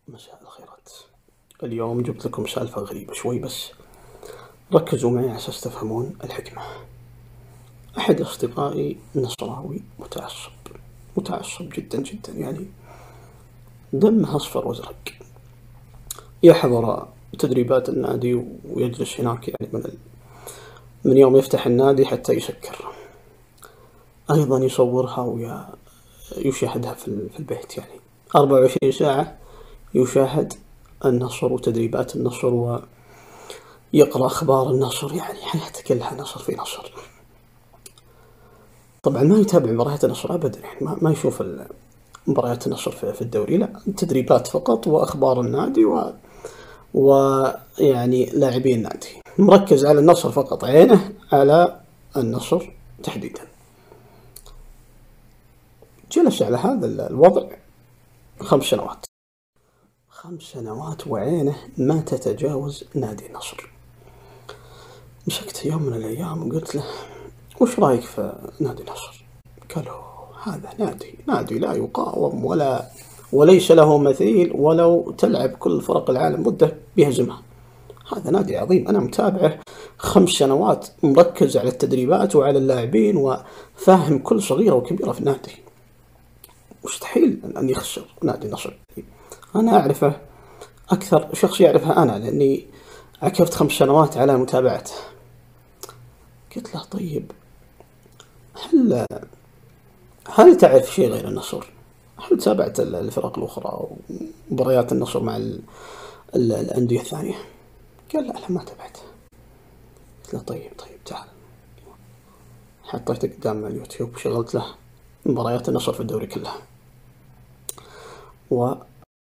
مساء الخيرات. اليوم جبت لكم سالفة غريبة شوي، بس ركزوا معي على أساس تفهمون الحكمة. أحد أصدقائي نصراوي متعصب جدا جدا، يعني دمه أصفر وأزرق. يحضر تدريبات النادي ويجلس هناك، يعني من يوم يفتح النادي حتى يسكر. أيضا يصورها ويشاهدها في البيت، يعني 24 ساعة يشاهد النصر وتدريبات النصر ويقرأ أخبار النصر، يعني حياته كلها نصر في نصر. طبعا ما يتابع مباريات النصر أبدا، يعني ما يشوف مباريات النصر في الدوري، لا، تدريبات فقط وأخبار النادي ويعني لاعبين النادي. مركز على النصر فقط، عينه على النصر تحديدا. جلس على هذا الوضع 5 سنوات. 5 سنوات وعينه ما تتجاوز نادي النصر. مسكت يوم من الأيام وقلت له: وش رأيك في نادي النصر؟ قال: هذا نادي لا يقاوم وليس له مثيل، ولو تلعب كل فرق العالم ضده بيهزمها. هذا نادي عظيم، أنا متابعه 5 سنوات، مركز على التدريبات وعلى اللاعبين وفاهم كل صغيرة وكبيرة في النادي. مستحيل أن يخسر نادي النصر. أنا أعرفه أكثر شخص يعرفها أنا، لأني عكفت 5 سنوات على متابعته. قلت له: طيب، هل تعرف شيء غير النصر؟ هل تابعت الفرق الأخرى ومباريات النصر مع الأندية الثانية؟ قال: لا ما تابعت. قلت له: طيب تعال. حطيته قدام اليوتيوب وشغلت له مباريات النصر في الدوري كلها، وجلس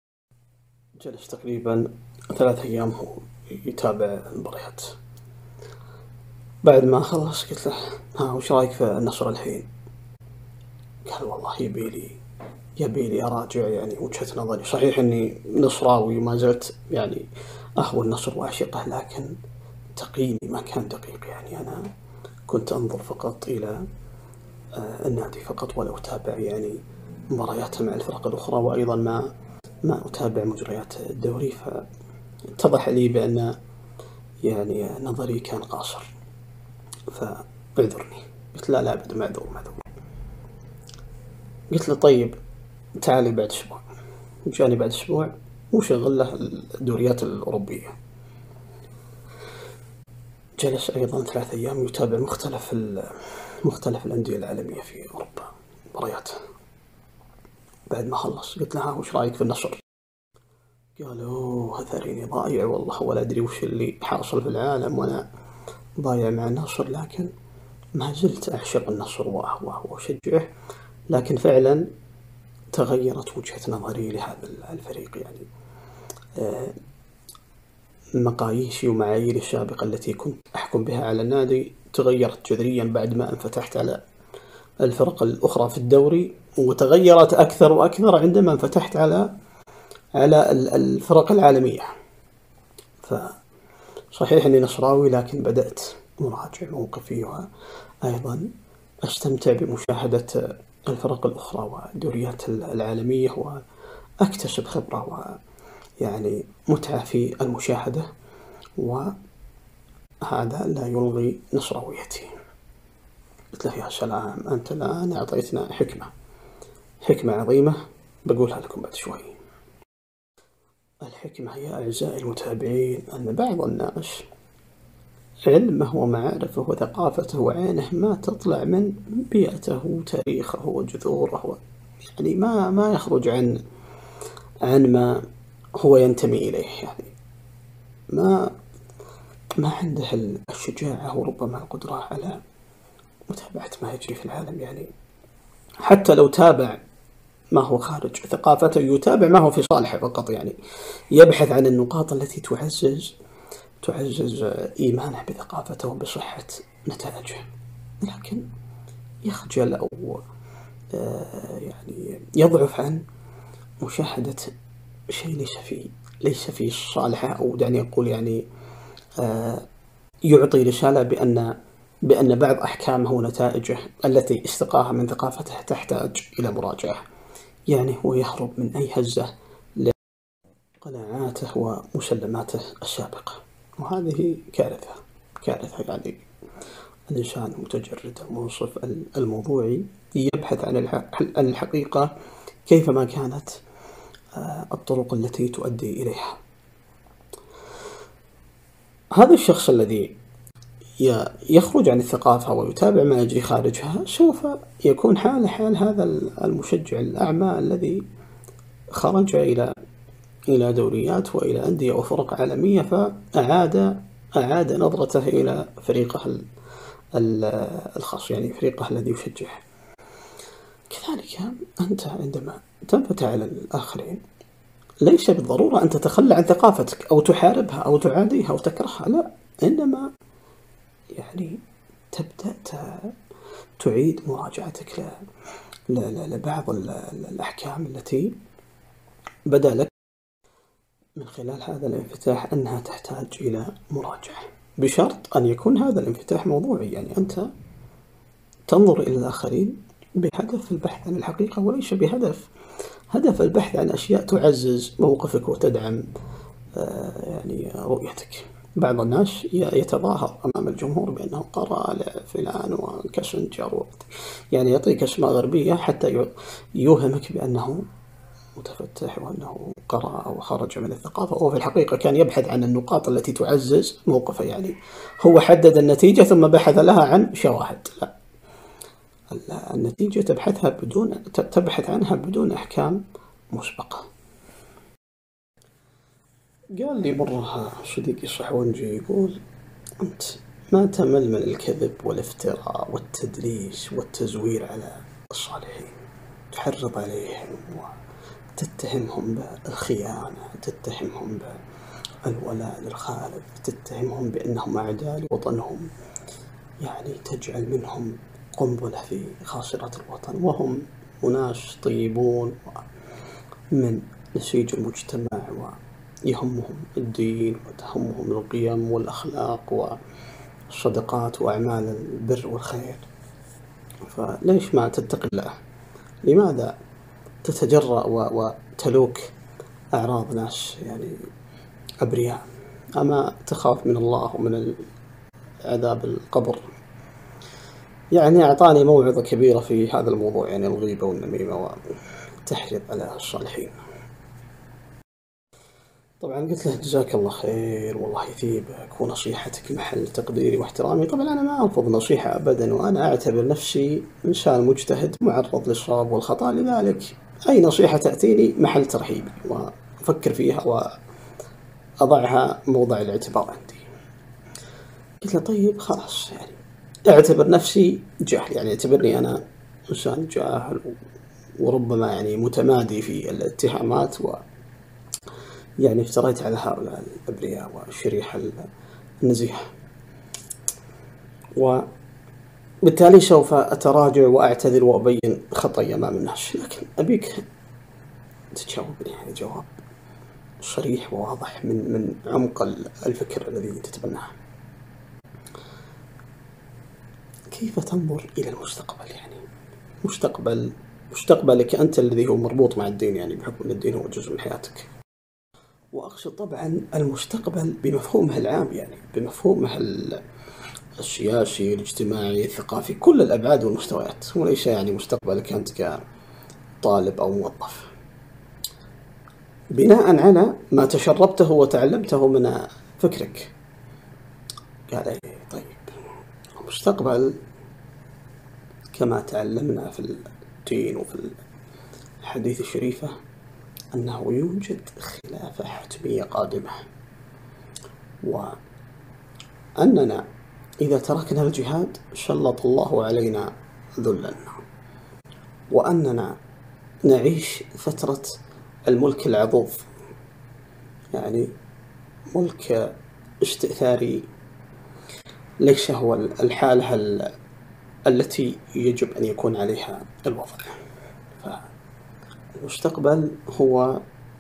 تقريبا 3 أيام هو يتابع المباريات. بعد ما خلص قلت له: وش رأيك في النصر الحين؟ قال: والله يبيلي أراجع يعني وجهة نظري. صحيح أني نصراوي وما زلت يعني أهوى النصر وأعشقه، لكن تقييمي ما كان دقيق. يعني أنا كنت أنظر فقط إلى النادي فقط، ولا أتابع يعني مبارياته مع الفرق الأخرى، وأيضا ما أتابع مجريات الدوري. فاتضح لي بأن يعني نظري كان قاصر، فاعذرني. قلت: لا أبدا، معذور. قلت له: طيب تعالي بعد أسبوع. جاني بعد أسبوع وشغل له الدوريات الأوروبية. جلس أيضا 3 أيام يتابع مختلف الأندية العالمية في أوروبا مباريات. بعد ما خلص قلت له: وش رأيك في النصر؟ قال: هذاريني ضايع والله، ولا أدري وش اللي حاصل في العالم، وأنا ضايع مع النصر، لكن ما زلت أعشق النصر وأهواه وأشجعه. لكن فعلا تغيرت وجهة نظري لهذا الفريق، يعني مقاييسي ومعاييري السابقة التي كنت أحكم بها على النادي تغيرت جذريا بعد ما انفتحت على الفرق الأخرى في الدوري، وتغيرت أكثر وأكثر عندما انفتحت على الفرق العالمية. فصحيح أني نصراوي، لكن بدأت مراجع موقفي، وأيضا أستمتع بمشاهدة الفرق الأخرى والدوريات العالمية، وأكتسب خبرة ويعني متعة في المشاهدة، وهذا لا يلغي نصراويتي. قلت له: يا سلام، أنت الآن أعطيتنا حكمة عظيمة، بقولها لكم بعد شوي. الحكمة يا أعزائي المتابعين أن بعض الناس علمه ومعارفه وثقافته وعينه ما تطلع من بيئته وتاريخه وجذوره، يعني ما يخرج عن ما هو ينتمي إليه. يعني ما عنده الشجاعة وربما القدرة على متابعة ما يجري في العالم. يعني حتى لو تابع ما هو خارج ثقافته، يتابع ما هو في صالحه فقط، يعني يبحث عن النقاط التي تعزز إيمانه بثقافته وبصحة نتائجه، لكن يخجل أو يعني يضعف عن مشاهدة شيء ليس في صالحه، أو دعني أقول يعني يعطي رسالة بأن بعض أحكامه ونتائجه التي استقاها من ثقافته تحتاج إلى مراجعة. يعني هو يهرب من أي هزة قناعاته ومسلماته السابقة. وهذه كارثة، كارثة. يعني الإنسان المتجرد المنصف الموضوعي يبحث عن الحقيقة كيفما كانت الطرق التي تؤدي إليها. هذا الشخص الذي يخرج عن الثقافة ويتابع ما يجري خارجها سوف يكون حال هذا المشجع الأعمى الذي خرج إلى دوريات وإلى أندية وفرق عالمية، فأعاد نظرته إلى فريقه الخاص، يعني فريقه الذي يشجعه. كذلك أنت عندما تنفتح على الآخرين ليس بالضرورة أن تتخلى عن ثقافتك أو تحاربها أو تعاديها أو تكرهها، لا، إنما يعني تبدأ تعيد مراجعتك لبعض الأحكام التي بدا لك من خلال هذا الانفتاح أنها تحتاج إلى مراجعة، بشرط أن يكون هذا الانفتاح موضوعي. يعني أنت تنظر إلى الآخرين بهدف البحث عن الحقيقة، وليس هدف البحث عن أشياء تعزز موقفك وتدعم يعني رؤيتك. بعض الناس يتظاهر أمام الجمهور بأنه قرأ لفلان وكاسنجر، يعني يعطيك أسماء غربية حتى يوهمك بأنه متفتح وأنه قرأ أو خرج من الثقافة، وفي الحقيقة كان يبحث عن النقاط التي تعزز موقفه. يعني هو حدد النتيجة ثم بحث لها عن شواهد. لا، النتيجة تبحث عنها بدون أحكام مسبقة. قال لي مرة صديقي الصحونجي، يقول: أنت ما تمل من الكذب والافتراء والتدليس والتزوير على الصالحين، تحرض عليهم وتتهمهم بالخيانة، تتهمهم بالولاء للخالق، تتهمهم بأنهم أعداء لوطنهم، يعني تجعل منهم قنبلة في خاصرة الوطن، وهم أناس طيبون من نسيج المجتمع، ويهمهم الدين وتهمهم القيم والأخلاق والصدقات وأعمال البر والخير. فليش ما تتقي الله؟ لماذا تتجرأ وتلوك أعراض ناس يعني أبرياء؟ أما تخاف من الله ومن عذاب القبر؟ يعني أعطاني موعظة كبيرة في هذا الموضوع، يعني الغيبة والنميمة والتحريض على الصالحين. طبعا قلت له: جزاك الله خير، والله يثيبك، ونصيحتك محل تقديري واحترامي. طبعا أنا ما أرفض نصيحة أبدا، وأنا أعتبر نفسي إنسان مجتهد معرض للصواب والخطأ، لذلك أي نصيحة تأتيني محل ترحيبي وأفكر فيها وأضعها موضع الاعتبار عندي. قلت له: طيب خلاص، يعني أعتبر نفسي جاهل، يعني اعتبرني أنا إنسان جاهل وربما يعني متمادي في الاتهامات، يعني افتريت على هؤلاء الأبرياء والشريحة النزيهة، وبالتالي سوف أتراجع وأعتذر وأبين خطأي أمام الناس، لكن أبيك تجاوبني يعني جواب صريح وواضح من عمق الفكر الذي تتبناه. كيف تنظر إلى المستقبل؟ يعني مستقبلك أنت الذي هو مربوط مع الدين، يعني بحكم أن الدين هو جزء من حياتك. وأقصد طبعا المستقبل بمفهومه العام، يعني بمفهومه السياسي، الاجتماعي، الثقافي، كل الأبعاد والمستويات، وليس يعني مستقبلك أنت كطالب أو موظف، بناء على ما تشربته وتعلمته من فكرك. قال: أي طيب، المستقبل كما تعلمنا في الدين وفي الحديث الشريفة أنه يوجد خلافة حتمية قادمة، وأننا إذا تركنا الجهاد سلط الله علينا ذلا، وأننا نعيش فترة الملك العضوض، يعني ملك استئثاري ليس هو الحالة التي يجب أن يكون عليها الوضع. فالمستقبل هو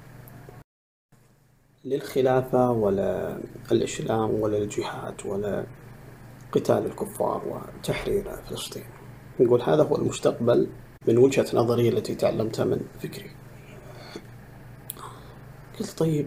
للخلافة ولا الإسلام ولا الجهاد ولا قتال الكفار وتحرير فلسطين. نقول هذا هو المستقبل من وجهة نظري التي تعلمتها من فكري. قلت طيب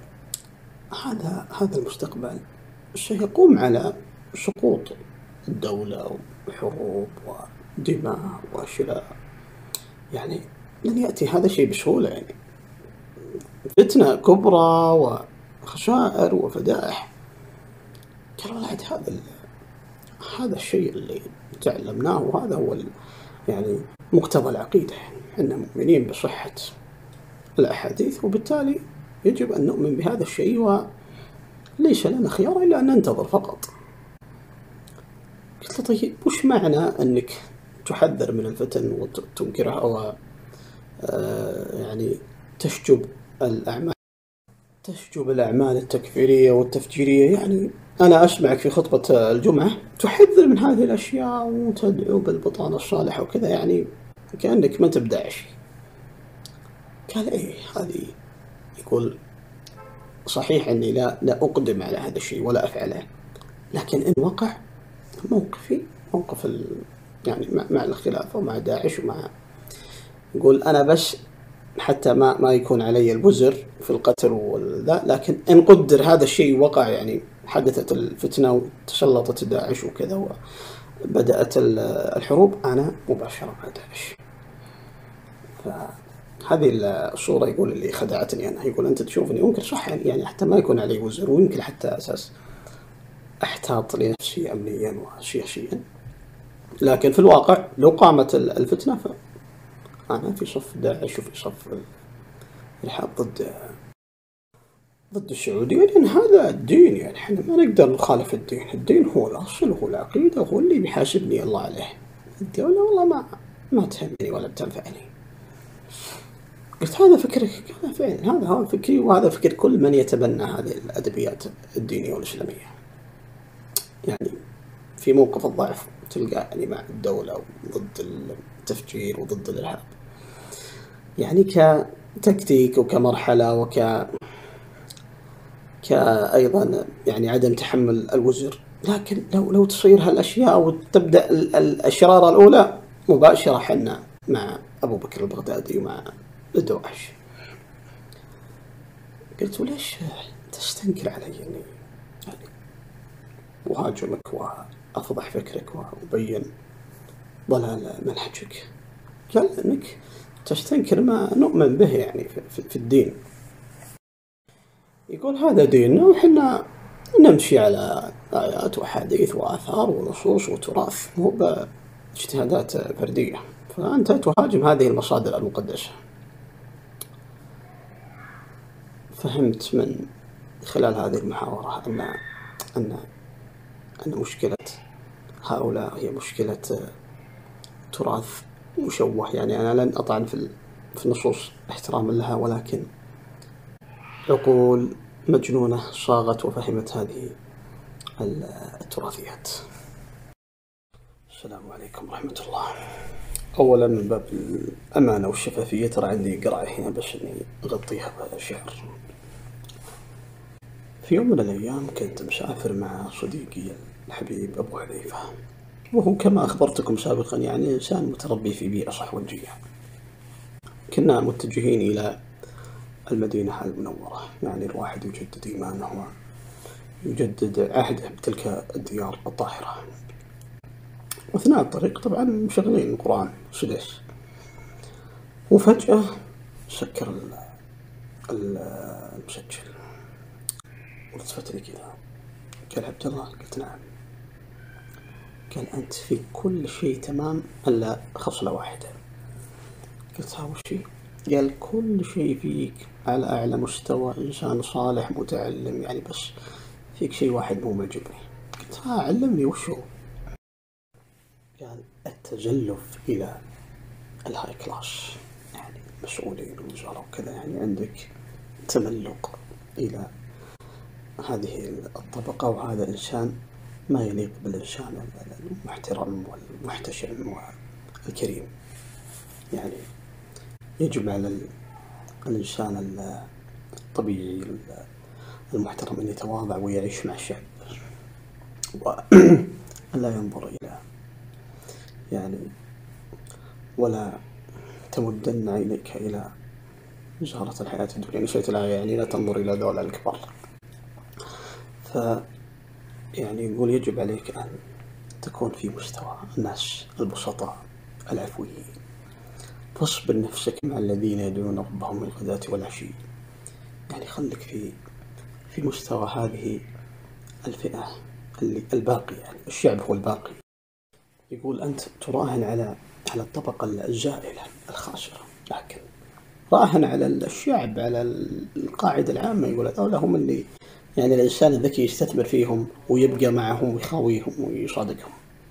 هذا المستقبل سيقوم على سقوط الدولة وحروب ودماء وأشياء، يعني لن يأتي هذا الشيء بسهولة، يعني فتنة كبرى وخسائر وفدائح. قال والله هذا الشيء اللي تعلمناه، وهذا هو يعني مقتضى العقيدة، يعني احنا مؤمنين بصحة الأحاديث، وبالتالي يجب أن نؤمن بهذا الشيء وليس لنا خيار إلا أن ننتظر فقط. قلت له طيب وش معنى أنك تحذر من الفتن وتنكرها، أو يعني تشجب الأعمال التكفيرية والتفجيرية؟ يعني أنا أسمعك في خطبة الجمعة تحذر من هذه الأشياء وتدعو بالبطانة الصالحة وكذا، يعني كأنك ما تبدع شيء. قال إيه هذه، يقول صحيح أني لا أقدم على هذا الشيء ولا أفعله، لكن إن وقع موقفي موقف يعني مع الخلافة ومع داعش يقول أنا بس حتى ما يكون علي الوزر في القتل والذا، لكن إن قدر هذا الشيء وقع، يعني حدثت الفتنة وتسلطت داعش وكذا وبدأت الحروب، أنا مباشرة مع داعش. فهذه الصورة يقول اللي خدعتني أنا، يقول أنت تشوفني ممكن صح يعني حتى ما يكون علي وزر، ويمكن حتى أساس أحتاط لنفسي أمنيا وسياسيا، لكن في الواقع لو قامت الفتنة فأنا في صف داعش وفي صف الإرهاب ضد السعودية، لأن هذا الدين، يعني احنا ما نقدر نخالف الدين. الدين هو الأصل، هو العقيدة، هو اللي بيحاسبني الله عليه. الدولة والله ما تهمني ولا بتنفعني. قلت هذا فكرك؟ قال فعلا هذا هو فكري، وهذا فكر كل من يتبنى هذه الأدبيات الدينية والإسلامية. يعني في موقف الضعف تلقى يعني مع الدولة وضد التفجير وضد الإرهاب، يعني كتكتيك وكمرحلة كأيضا يعني عدم تحمل الوزر. لكن لو تصير هالأشياء وتبدأ الشرارة الأولى مباشرة، حنا مع أبو بكر البغدادي ومع داعش. قلت وليش تستنكر علي يعني وهاجمك وأفضح فكرك وأبين ضلال منهجك؟ قال أنك تستنكر ما نؤمن به يعني في الدين. يقول هذا ديننا وحنا نمشي على آيات وأحاديث وآثار ونصوص وتراث، مو باجتهادات فردية، فأنت تهاجم هذه المصادر المقدسة. فهمت من خلال هذه المحاورة أن مشكلة هؤلاء هي مشكلة تراث مشوه. يعني أنا لن أطعن في النصوص احتراما لها، ولكن عقول مجنونة صاغت وفهمت هذه التراثيات. السلام عليكم ورحمة الله. أولا من باب الأمانة والشفافية، ترى عندي قراءة هنا بس إني أغطيها بشعر. في يوم من الأيام كنت مسافر مع صديقي الحبيب أبو حذيفة، وهو كما أخبرتكم سابقا يعني إنسان متربي في بيئة صحوجية. كنا متجهين إلى المدينة المنورة، يعني الواحد يجدد إيمانه ويجدد عهده بتلك الديار الطاهرة. وأثناء الطريق طبعا مشغلين القرآن سدس، وفجأة سكر المسجل والتفت لي كذا، قال عبد الله. قلت نعم. قال أنت في كل شيء تمام إلا خصلة واحدة. قلت ها وش هي؟ قال كل شيء فيك على أعلى مستوى، إنسان صالح متعلم، يعني بس فيك شيء واحد مو معجبني. قلت ها علمني وش هو؟ قال التزلف إلى الهاي كلاس، يعني مسؤولين ووزراء وكذا، يعني عندك تملق إلى هذه الطبقة، وهذا إنسان ما يليق بالإنسان المحترم والمحتشم والكريم. يعني يجب على الإنسان الطبيعي المحترم أن يتواضع ويعيش مع الشعب، ولا ينظر إلى يعني ولا تمدن عينيك إلى زهرة الحياة الدنيا. نسيت الآية يعني لا تنظر إلى ذولا الكبار. يعني يقول يجب عليك أن تكون في مستوى الناس البسطاء العفويين، فاصبر نفسك مع الذين يدعون ربهم بالغداة والعشي. يعني خلك في مستوى هذه الفئة الباقي، يعني الشعب هو الباقي. يقول أنت تراهن على الطبقة الزائلة الخاسرة، لكن راهن على الشعب، على القاعدة العامة. يقول هذول هم اللي يعني الإنسان الذكي يستثمر فيهم ويبقى معهم ويخاويهم ويصادقهم.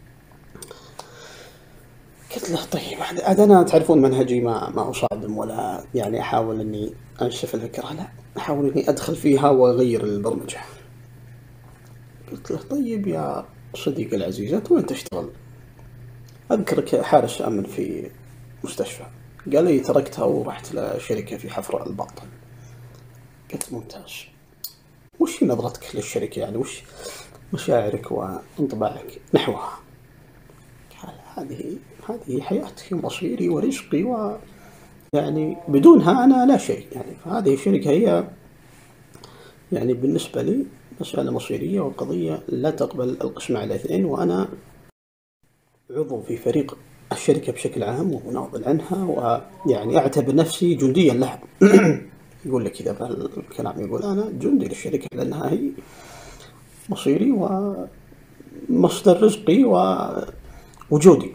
قلت له طيب عاد أنا تعرفون منهجي ما أصادم ولا يعني أحاول أني أنشف الفكرة، لا، أحاول أني أدخل فيها وأغير البرمجة. قلت له طيب يا صديقي العزيز أنت وين تشتغل؟ أذكرك حارس أمن في مستشفى. قال لي تركتها ورحت لشركة في حفر الباطن. قلت ممتاز. وش نظرتك للشركة؟ يعني وش مشاعرك وانطباعك نحوها؟ قال هذه حياتي ومصيري ورزقي، ويعني بدونها أنا لا شيء. يعني فهذه الشركة هي يعني بالنسبة لي مسألة مصيرية وقضية لا تقبل القسمة على اثنين، وأنا عضو في فريق الشركة بشكل عام ومناضل عنها، ويعني أعتبر نفسي جنديا لها. يقول لك كذا بهالكلام، يقول أنا جندي للشركة لأنها هي مصيري ومصدر رزقي ووجودي.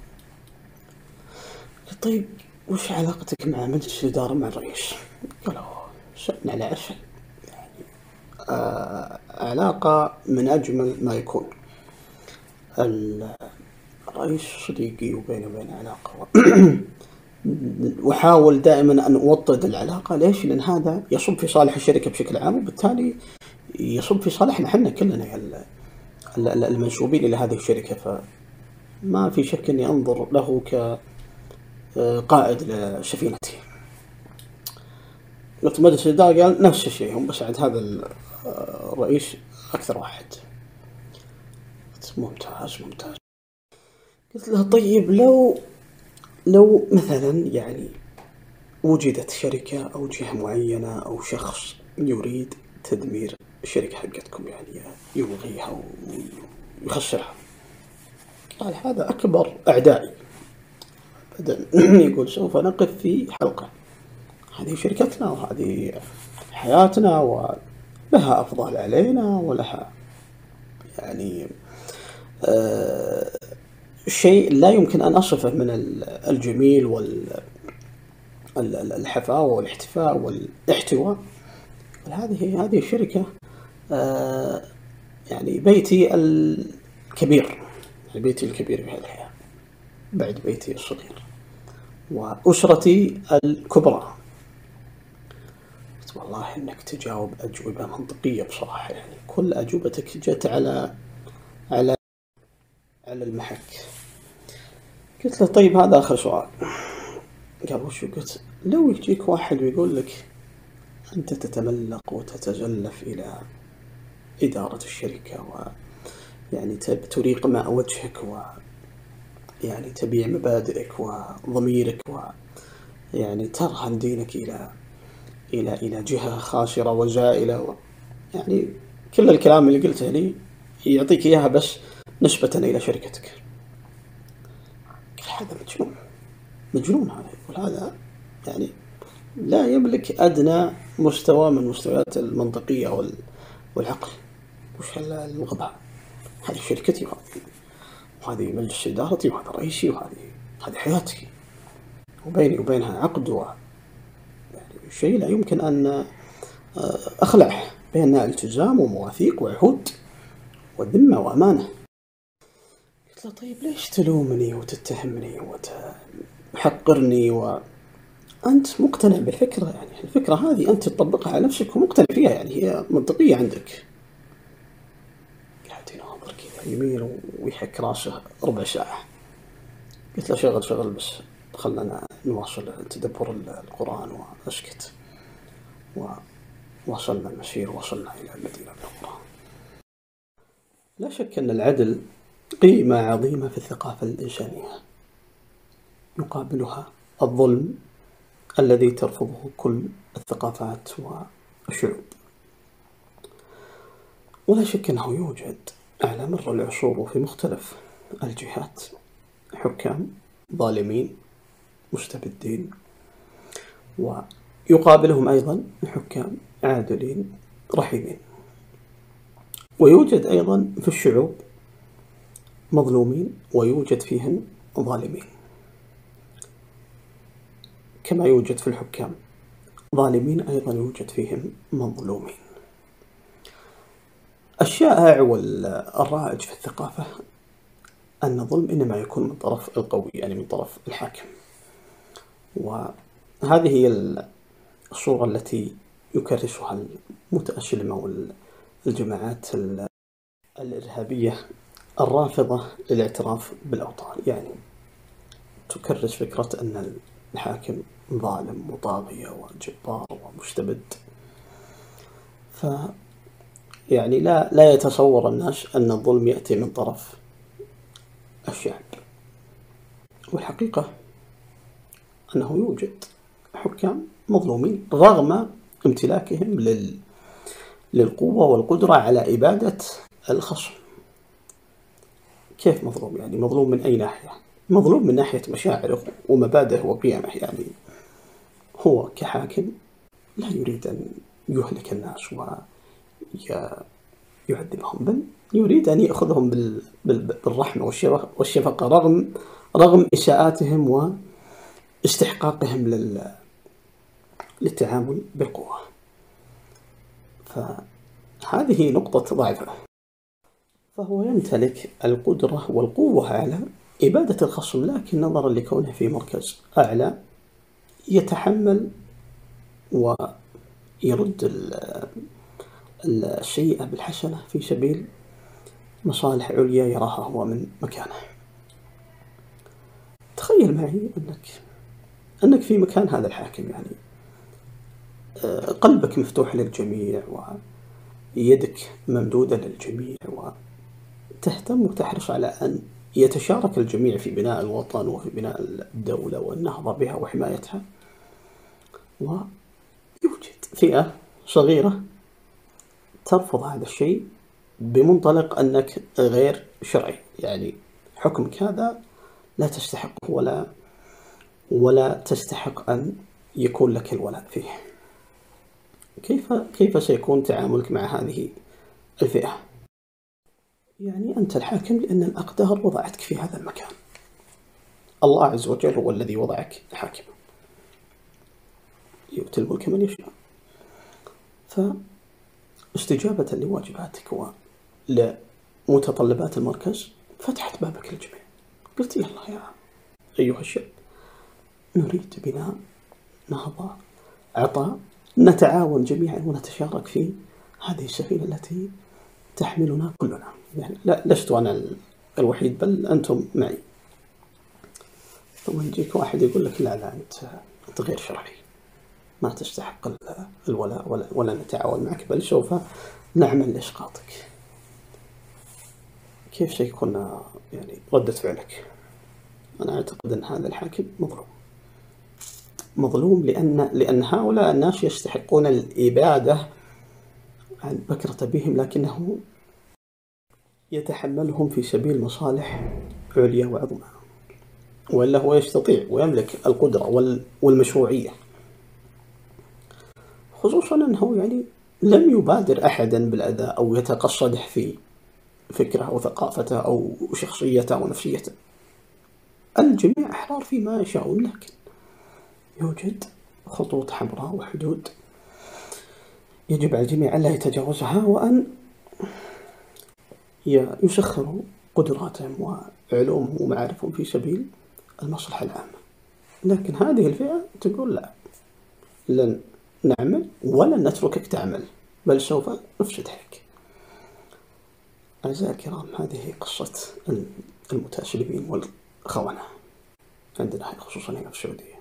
طيب وش علاقتك مع مجلس الإدارة مع الرئيس؟ قالوا شأن على عشان يعني علاقة من أجمل ما يكون. الرئيس صديقي وبيني وبينه علاقة وحاول دائما أن أوطد العلاقة. ليش؟ لأن هذا يصب في صالح الشركة بشكل عام، وبالتالي يصب في صالحنا حنا كلنا المنسوبين إلى هذه الشركة. فما في شك أني أنظر له كقائد لسفينتي. قلت مجلس الإدارة، قال نفس الشيء، هم بس عاد هذا الرئيس أكثر واحد. قلت ممتاز. قلت له طيب لو مثلا يعني وجدت شركة أو جهة معينة أو شخص يريد تدمير الشركة حقتكم، يعني يلغيها ويخسرها، قال هذا أكبر أعدائي. بدأ يقول سوف نقف في حلقة، هذه شركتنا وهذه حياتنا ولها أفضال علينا ولها يعني شيء لا يمكن أن أصفه من الجميل والحفاوة والاحتفاء والاحتواء. هذه الشركة يعني بيتي الكبير، يعني بيتي الكبير في هذه الحياة بعد بيتي الصغير وأسرتي الكبرى. قلت والله إنك تجاوب أجوبة منطقية بصراحة، يعني كل أجوبتك جت على المحك. قلت له طيب هذا آخر سؤال. قال وشو؟ قلت لو يجيك واحد ويقول لك أنت تتملق وتتزلف إلى إدارة الشركة ويعني تريق ماء وجهك ويعني تبيع مبادئك وضميرك ويعني ترهن دينك إلى جهة خاسرة وزائلة يعني كل الكلام اللي قلته لي يعطيك إياها بس نسبة إلى شركتك. هذا مجنون هذا. يقول هذا يعني لا يملك أدنى مستوى من مستويات المنطقية والعقل. وش الغباء؟ هذه شركتي وهذه مجلس إدارتي وهذا رئيسي وهذه حياتي وبيني وبينها عقد يعني شيء لا يمكن أن أخلعه، بيننا التزام ومواثيق وعهود وذمة وأمانة. قلت له طيب ليش تلومني وتتهمني وتحقرني وأنت مقتنع بالفكرة؟ يعني الفكرة هذه أنت تطبقها على نفسك ومقتنع فيها، يعني هي منطقية عندك. قاعد يناظر كذا يمين ويحك راسه ربع ساعة. قلت له شغل بس خلنا نواصل تدبر القرآن وأسكت. ووصلنا المسير ووصلنا إلى المدينة المنورة. لا شك أن العدل قيمة عظيمة في الثقافة الإنسانية، يقابلها الظلم الذي ترفضه كل الثقافات والشعوب. ولا شك أنه يوجد على مر العصور وفي مختلف الجهات حكام ظالمين مستبدين، ويقابلهم أيضا حكام عادلين رحيمين. ويوجد أيضا في الشعوب مظلومين ويوجد فيهم ظالمين، كما يوجد في الحكام ظالمين أيضا يوجد فيهم مظلومين. الشائع والرائج في الثقافة أن الظلم إنما يكون من طرف القوي، يعني من طرف الحاكم، وهذه هي الصورة التي يكرسها المتأشلمة والجماعات الإرهابية الرافضة للاعتراف بالأوطان، يعني تكرس فكرة أن الحاكم ظالم وطاغية وجبار ومستبد. يعني لا يتصور الناس أن الظلم يأتي من طرف الشعب. والحقيقة أنه يوجد حكام مظلومين رغم امتلاكهم للقوة والقدرة على إبادة الخصم. كيف مظلوم؟ يعني مظلوم من أي ناحية؟ مظلوم من ناحية مشاعره ومبادئه وقيمه. يعني هو كحاكم لا يريد أن يهلك الناس ويعذبهم، بل يريد أن يأخذهم بالرحمة والشفقة رغم إساءاتهم واستحقاقهم للتعامل بالقوة. فهذه نقطة ضعفه. فهو يمتلك القدرة والقوة على إبادة الخصم، لكن نظرا لكونه في مركز أعلى يتحمل ويرد السيئة بالحسنة في سبيل مصالح عليا يراها هو من مكانه. تخيل معي أنك في مكان هذا الحاكم، يعني قلبك مفتوح للجميع ويدك ممدودة للجميع، وتهتم وتحرص على أن يتشارك الجميع في بناء الوطن وفي بناء الدولة والنهضة بها وحمايتها. ويوجد فئة صغيرة ترفض هذا الشيء بمنطلق أنك غير شرعي، يعني حكمك هذا لا تستحقه ولا تستحق أن يكون لك الولاء فيه. كيف سيكون تعاملك مع هذه الفئة؟ يعني أنت الحاكم لأن الأقدار وضعتك في هذا المكان. الله عز وجل هو الذي وضعك حاكما، يؤتي الملك من يشاء. فاستجابة لواجباتك ولمتطلبات المركز فتحت بابك للجميع، قلت يلا يا أيها الشعب نريد بناء نهضة عطاء، نتعاون جميعا ونتشارك في هذه السفينة التي تحملنا كلنا. يعني لست أنا الوحيد بل أنتم معي. ثم يجيك واحد يقول لك لا أنت غير شرعي، ما تستحق الولاء ولا نتعاون معك، بل سوف نعمل لإسقاطك. كيف سيكون يعني ردة فعلك؟ أنا أعتقد أن هذا الحاكم مظلوم لأن هؤلاء الناس يستحقون الإبادة عن بكرة بهم، لكنه يتحملهم في سبيل مصالح عليا وعظمى، وإلا هو يستطيع ويملك القدرة والمشروعية، خصوصا أنه يعني لم يبادر أحدا بالأذى أو يتقصده في فكره أو ثقافته أو شخصيته أو نفسيته. الجميع أحرار فيما يشاءون، لكن يوجد خطوط حمراء وحدود يجب على الجميع ألا يتجاوزها، وأن يسخروا قدراتهم وعلومهم ومعارفهم في سبيل المصلحة العامة. لكن هذه الفئة تقول لا، لن نعمل ولن نتركك تعمل، بل سوف نفسد عليك. أعزائي الكرام، هذه قصة المتأشلمين والخونة عندنا خصوصا هنا في السعودية.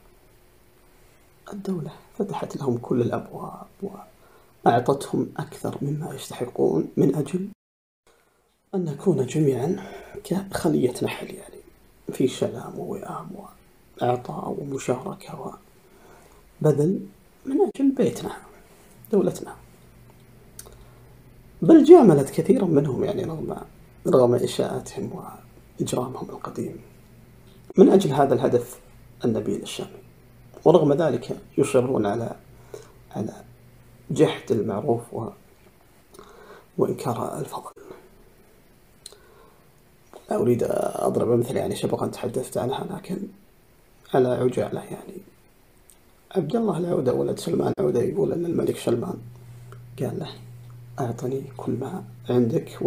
الدولة فتحت لهم كل الأبواب وأعطتهم أكثر مما يستحقون من أجل أن نكون جميعا كخلية نحل، يعني في سلام ووئام وإعطاء ومشاركة بذل من أجل بيتنا دولتنا، بل جاملت كثيرا منهم يعني رغم إشاءاتهم وإجرامهم القديم من أجل هذا الهدف النبيل الشامي، ورغم ذلك يصرون على جحد المعروف وإنكار الفضل. لا أريد أضرب مثل يعني سبقا تحدثت عنها، لكن على عجالة يعني عبد الله العودة ولد سلمان العودة يقول أن الملك سلمان قال له أعطني كل ما عندك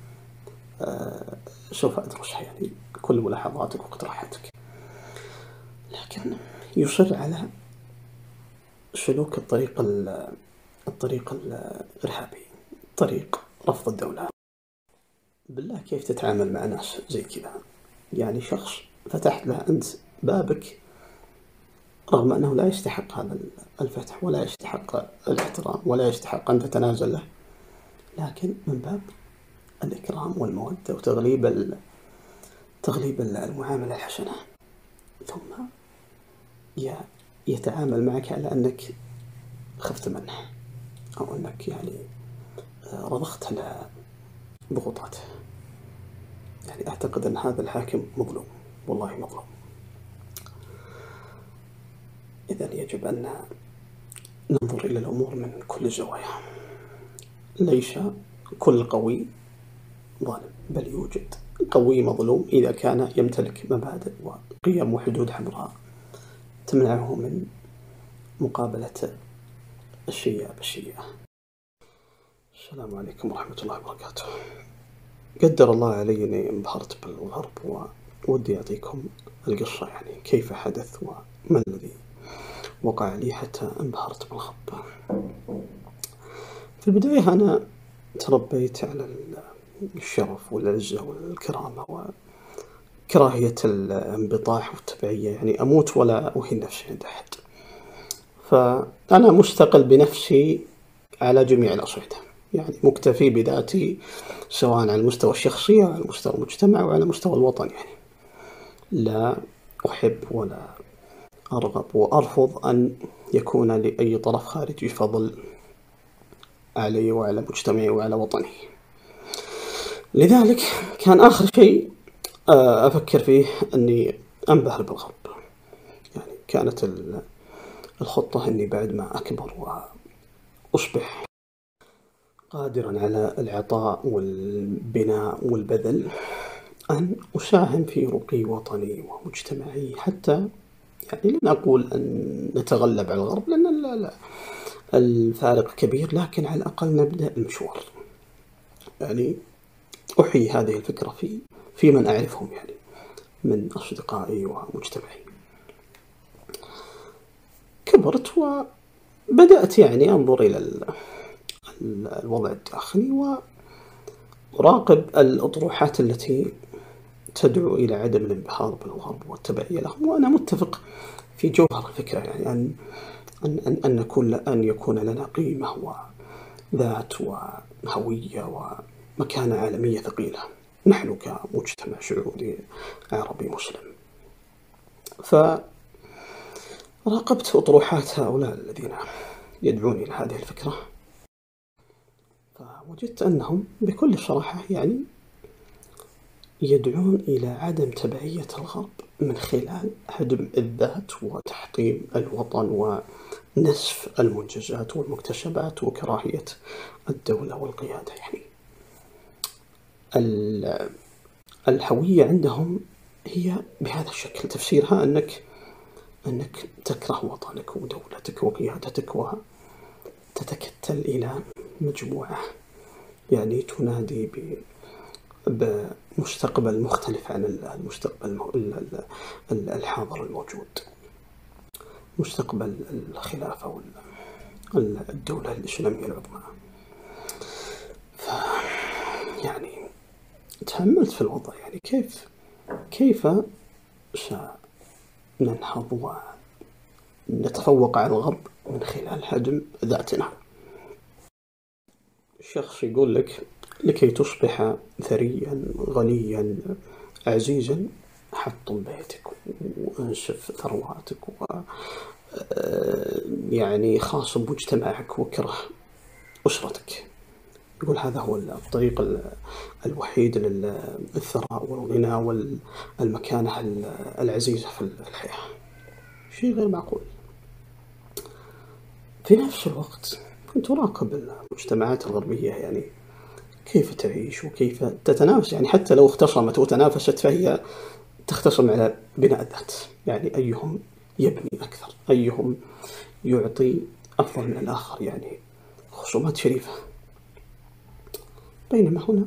وسوف أدرسها، يعني كل ملاحظاتك واقتراحاتك، لكن يصر على سلوك الطريق الإرهابي، طريق رفض الدولة. بالله كيف تتعامل مع ناس زي كذا؟ يعني شخص فتحت له أنت بابك رغم أنه لا يستحق هذا الفتح ولا يستحق الاحترام ولا يستحق أن تتنازل له، لكن من باب الإكرام والمودة وتغليب المعاملة الحسنة، ثم يتعامل معك على أنك خفت منه أو أنك يعني رضخت على ضغوطاته. يعني أعتقد أن هذا الحاكم مظلوم، والله مظلوم. إذن يجب أن ننظر إلى الأمور من كل الزوايا، ليس كل قوي ظالم، بل يوجد قوي مظلوم إذا كان يمتلك مبادئ وقيم وحدود حمراء تمنعه من مقابلة الشيء بالشيء. السلام عليكم ورحمة الله وبركاته. قدر الله علي أني انبهرت بالغرب، وودي أعطيكم القصة، يعني كيف حدث وما الذي وقع لي حتى انبهرت بالغرب. في البداية أنا تربيت على الشرف والعزة والكرامة وكراهية الانبطاح والتبعية، يعني أموت ولا أهين نفسي عند أحد، فأنا مستقل بنفسي على جميع الأصعدة، يعني مكتفي بذاتي سواء على المستوى الشخصي أو على مستوى المجتمع وعلى مستوى الوطن. يعني لا أحب ولا أرغب وأرفض أن يكون لأي طرف خارجي فضل علي وعلى مجتمعي وعلى وطني. لذلك كان آخر شيء أفكر فيه أني أنبهر بالغرب. يعني كانت الخطة أني بعد ما أكبر وأصبح قادرا على العطاء والبناء والبذل أن أساهم في رقي وطني ومجتمعي، حتى يعني لن أقول أن نتغلب على الغرب لأن الفارق كبير، لكن على الأقل نبدأ المشوار. يعني أحيي هذه الفكرة في من أعرفهم، يعني من أصدقائي ومجتمعي. كبرت وبدأت يعني أنظر إلى الوضع الداخلي وأراقب الأطروحات التي تدعو إلى عدم الانبهار بالغرب والتبعية لهم، وأنا متفق في جوهر الفكرة، يعني أن يكون لنا قيمة وذات وهوية ومكانة عالمية ثقيلة نحن كمجتمع سعودي عربي مسلم. فراقبت أطروحات هؤلاء الذين يدعون إلى هذه الفكرة، فوجدت أنهم بكل صراحة يعني يدعون إلى عدم تبعية الغرب من خلال هدم الذات وتحطيم الوطن ونسف المنجزات والمكتسبات وكراهية الدولة والقيادة. يعني الهوية عندهم هي بهذا الشكل، تفسيرها أنك تكره وطنك ودولتك وقيادتك وتتكتل إلى مجموعة يعني تنادي بمستقبل مختلف عن المستقبل الحاضر الموجود، مستقبل الخلافة والدولة الإسلامية العظمى. يعني تأملت في الوضع، يعني كيف سننهض ونتفوق على الغرب من خلال هدم ذاتنا. الشخص يقول لك لكي تصبح ثريا غنيا عزيزا حطم بيتك وانسف ثرواتك يعني خاص بمجتمعك وكره أسرتك. يقول هذا هو الطريق الوحيد للثراء والغنى والمكانة العزيزة في الحياة. شيء غير معقول. في نفس الوقت كنت أراقب المجتمعات الغربية، يعني كيف تعيش وكيف تتنافس. يعني حتى لو اختصمت وتنافست فهي تختصم على بناء الذات، يعني أيهم يبني أكثر، أيهم يعطي أفضل من الآخر، يعني خصومات شريفة. بينما هنا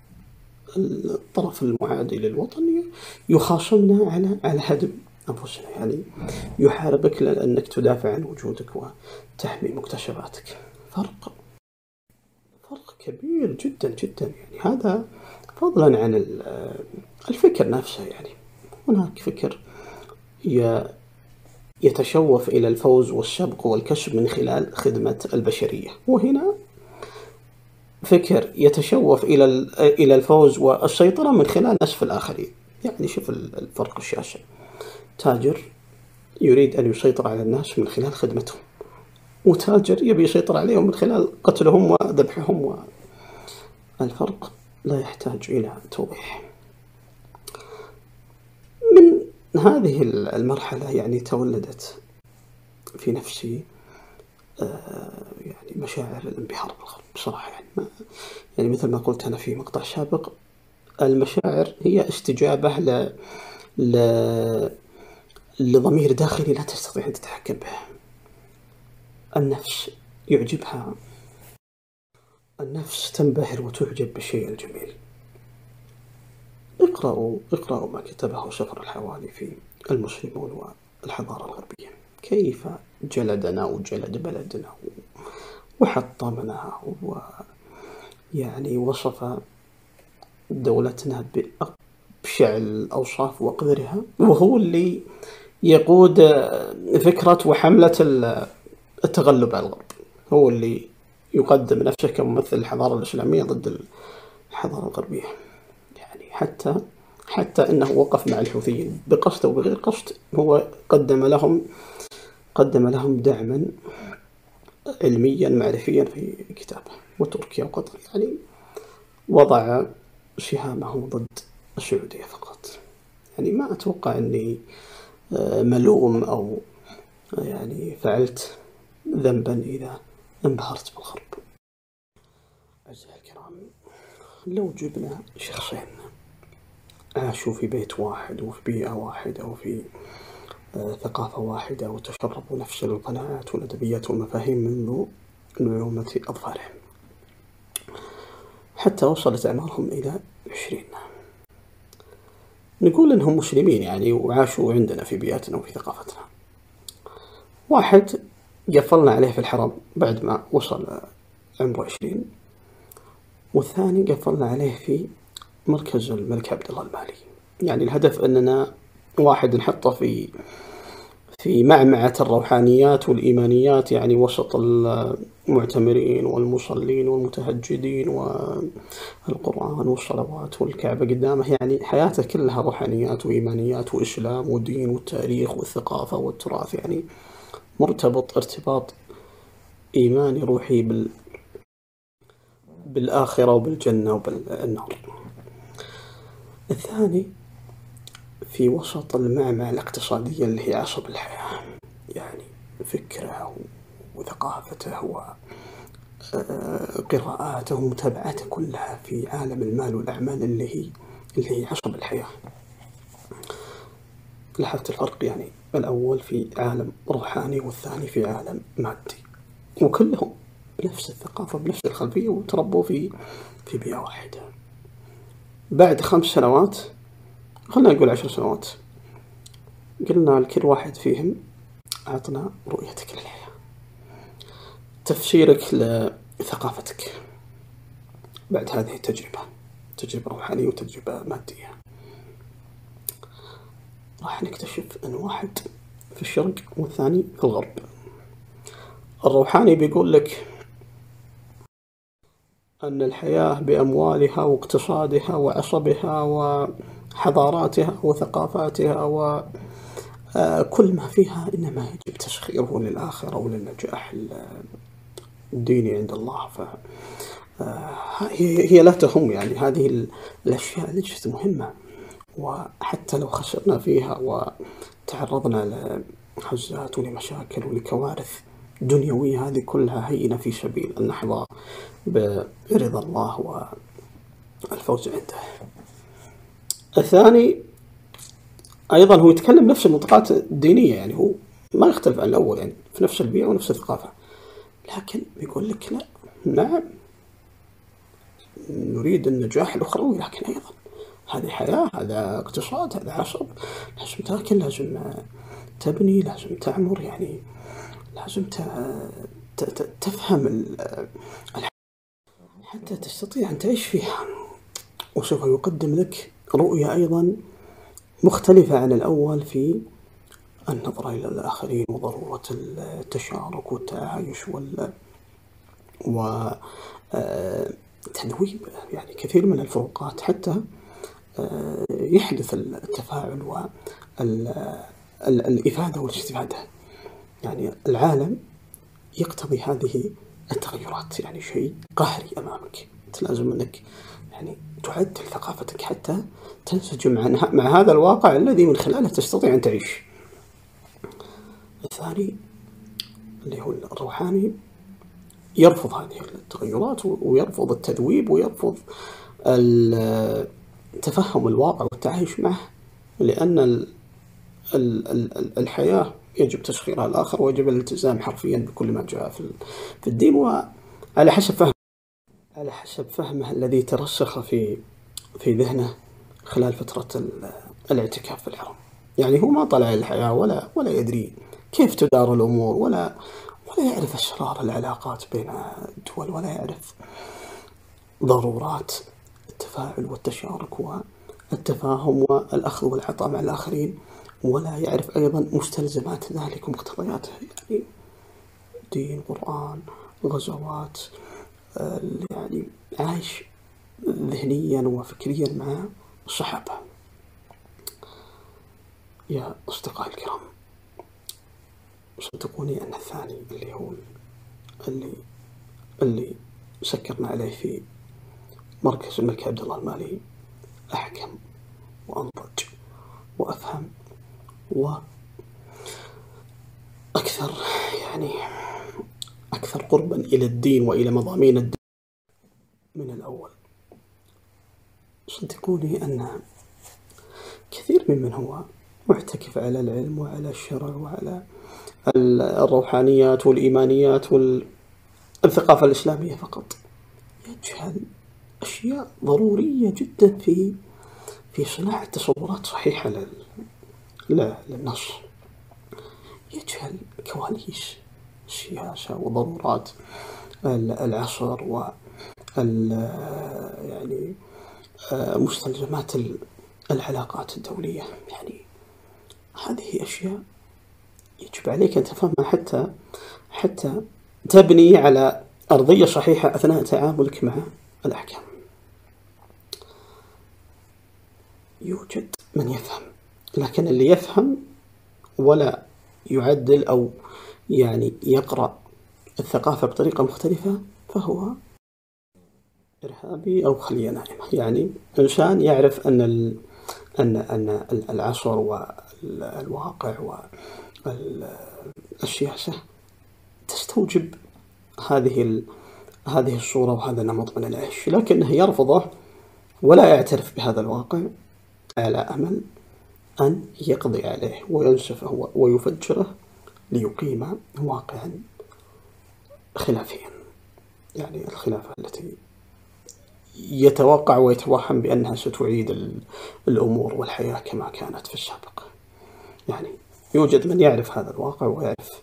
الطرف المعادي للوطن يخاصمنا على هدم أنفسنا، يعني يحاربك لأنك تدافع عن وجودك وتحمي مكتسباتك. فرق كبير جدا جدا. يعني هذا فضلا عن الفكر نفسه. يعني هناك فكر يتشوف إلى الفوز والسبق والكسب من خلال خدمة البشرية، وهنا فكر يتشوف إلى الفوز والسيطرة من خلال نسف الآخرين. يعني شوف الفرق الشاسع. تاجر يريد أن يسيطر على الناس من خلال خدمتهم، وتاجر يبي يسيطر عليهم من خلال قتلهم وذبحهم. الفرق لا يحتاج إلى توضيح. من هذه المرحلة يعني تولدت في نفسي يعني مشاعر الانبهار بالغرب بصراحة. يعني مثل ما قلت أنا في مقطع سابق، المشاعر هي استجابة لضمير داخلي لا تستطيع أن تتحكم به. النفس يعجبها، النفس تنبهر وتعجب بالشيء الجميل. اقرأوا ما كتبه سفر الحوالي في المسلمون والحضارة الغربية، كيف جلدنا وجلد بلدنا وحطمنا، ويعني وصف دولتنا بأبشع الأوصاف وقدرها، وهو اللي يقود فكرة وحملة التغلب على الغرب. هو اللي يقدم نفسه كممثل الحضارة الإسلامية ضد الحضارة الغربية. يعني حتى أنه وقف مع الحوثيين بقصد أو بغير قصد. هو قدم لهم دعما علميا معرفيا في كتابه. وتركيا وقطر يعني وضع سهامه ضد السعودية فقط. يعني ما أتوقع أني ملوم أو يعني فعلت ذنبا إذا انبهرت بالغرب. أعزائي الكرام، لو جبنا شخصين عاشوا في بيت واحد وفي بيئة واحدة وفي ثقافة واحدة وتشربوا نفس القناعات والأدبيات والمفاهيم منذ نعومة أظفارهم حتى وصلت أعمارهم إلى 20، نقول إنهم مسلمين يعني وعاشوا عندنا في بيئتنا وفي ثقافتنا. واحد قفلنا عليه في الحرم بعد ما وصل عمره 20، والثاني قفلنا عليه في مركز الملك عبد الله المالي. يعني الهدف أننا واحد نحطه في معمعة الروحانيات والإيمانيات، يعني وسط المعتمرين والمصلين والمتهجدين والقرآن والصلوات والكعبة قدامه. يعني حياته كلها روحانيات وإيمانيات وإسلام ودين والتاريخ والثقافة والتراث، يعني مرتبط ارتباط إيماني روحي بالآخرة وبالجنة وبالنار. الثاني في وسط المعمعة الاقتصادية اللي هي عصب الحياة، يعني فكره وثقافته وقراءاته ومتابعاته كلها في عالم المال والأعمال اللي هي عصب الحياة. لاحظت الفرق، يعني الأول في عالم روحاني والثاني في عالم مادي، وكلهم بنفس الثقافة بنفس الخلفية وتربوا في بيئة واحدة. بعد 5 سنوات، خلنا نقول 10 سنوات، قلنا لكل واحد فيهم أعطنا رؤيتك للحياة، تفسيرك لثقافتك بعد هذه التجربة، تجربة روحانية وتجربة مادية. راح نكتشف أن واحد في الشرق والثاني في الغرب. الروحاني بيقول لك أن الحياة بأموالها واقتصادها وعصبها وحضاراتها وثقافاتها كل ما فيها إنما يجب تسخيره للآخرة وللنجاح الديني عند الله. هي لا تهم، يعني هذه الأشياء ليست مهمة، وحتى لو خسرنا فيها وتعرضنا لهزات ولمشاكل ولكوارث دنيوية، هذه كلها هينة في سبيل أن نحظى برضا الله والفوز عنده. الثاني أيضا هو يتكلم نفس النطاقات الدينية، يعني هو ما يختلف عن الأول، يعني في نفس البيئة ونفس الثقافة، لكن بيقول لك لا، نعم نريد النجاح الأخروي، لكن أيضا هذه حياة، هذا اقتصاد، هذا عصب، لازم تاكل، لازم تبني، لازم تعمر، يعني لازم تفهم حتى تستطيع أن تعيش فيها. وسوف يقدم لك رؤية أيضا مختلفة عن الأول في النظرة إلى الآخرين وضرورة التشارك والتعايش وتذويب يعني كثير من الفروقات حتى يحدث التفاعل والإفادة والاستفادة. يعني العالم يقتضي هذه التغيرات، يعني شيء قهري أمامك، أنت لازم أنك يعني تعدل ثقافتك حتى تنسجم مع هذا الواقع الذي من خلاله تستطيع أن تعيش. الثاني اللي هو الروحاني يرفض هذه التغيرات ويرفض التذويب ويرفض تفهم الواقع والتعايش معه، لأن الحياة يجب تسخيرها الآخر، ويجب الالتزام حرفيا بكل ما جاء في الدين، وعلى حسب فهمه الذي ترسخ في ذهنه خلال فترة الاعتكاف في الحرم. يعني هو ما طلع الحياة ولا يدري كيف تدار الأمور، ولا يعرف أسرار العلاقات بين الدول، ولا يعرف ضرورات التفاعل والتشارك والتفاهم والأخذ والعطاء مع الآخرين، ولا يعرف أيضا مستلزمات ذلك ومقتضياته، يعني دين، قرآن، غزوات، يعني عايش ذهنيا وفكريا مع الصحابة. يا أصدقائي الكرام، صدقوني أن الثاني اللي هو اللي سكرنا عليه في مركز الملك عبد الله المالي أحكم وأنضج وأفهم وأكثر، يعني أكثر قربا إلى الدين وإلى مضامين الدين من الأول. صدقوني أن كثير ممن هو معتكف على العلم وعلى الشرع وعلى الروحانيات والإيمانيات والثقافة الإسلامية فقط يجهل أشياء ضرورية جدا في صناعة تصورات صحيحة للنص. يجهل كواليس السياسة وضرورات العصر يعني مستلزمات العلاقات الدولية. يعني هذه أشياء يجب عليك أن تفهمها حتى تبني على أرضية صحيحة أثناء تعاملك مع الأحكام. يوجد من يفهم، لكن اللي يفهم ولا يعدل أو يعني يقرأ الثقافة بطريقة مختلفة فهو إرهابي أو خلية نائمة. يعني إنسان يعرف أن العصر والواقع والسياسة تستوجب هذه الصورة وهذا النمط من العيش، لكنه يرفضه ولا يعترف بهذا الواقع على أمل أن يقضي عليه وينسفه ويفجره ليقيم واقعا خلافيا، يعني الخلافة التي يتوقع ويتوهم بأنها ستعيد الأمور والحياة كما كانت في السابق. يعني يوجد من يعرف هذا الواقع ويعرف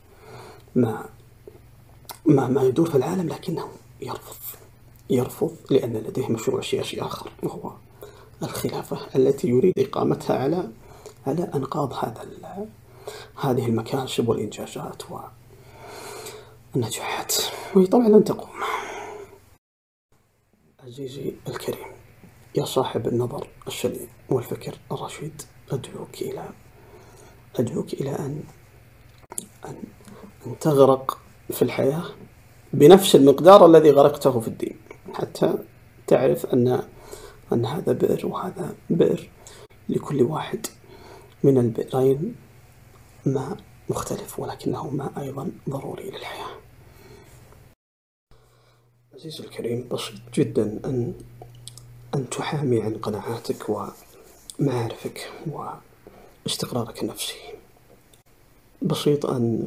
ما يدور في العالم، لكنه يرفض لأن لديه مشروع سياسي آخر، وهو الخلافة التي يريد إقامتها على أنقاض هذه المكاسب والإنجازات والنجاحات، وهي طبعا لن تقوم. عزيزي الكريم، يا صاحب النظر السليم والفكر الرشيد، أدعوك إلى أدعوك إلى أن أن تغرق في الحياة بنفس المقدار الذي غرقته في الدين، حتى تعرف أن هذا بئر وهذا بئر، لكل واحد من البئرين ماء مختلف، ولكنه ماء أيضا ضروري للحياة. عزيزي الكريم، بسيط جدا أن تحامي عن قناعاتك ومعارفك واستقرارك النفسي. بسيط أن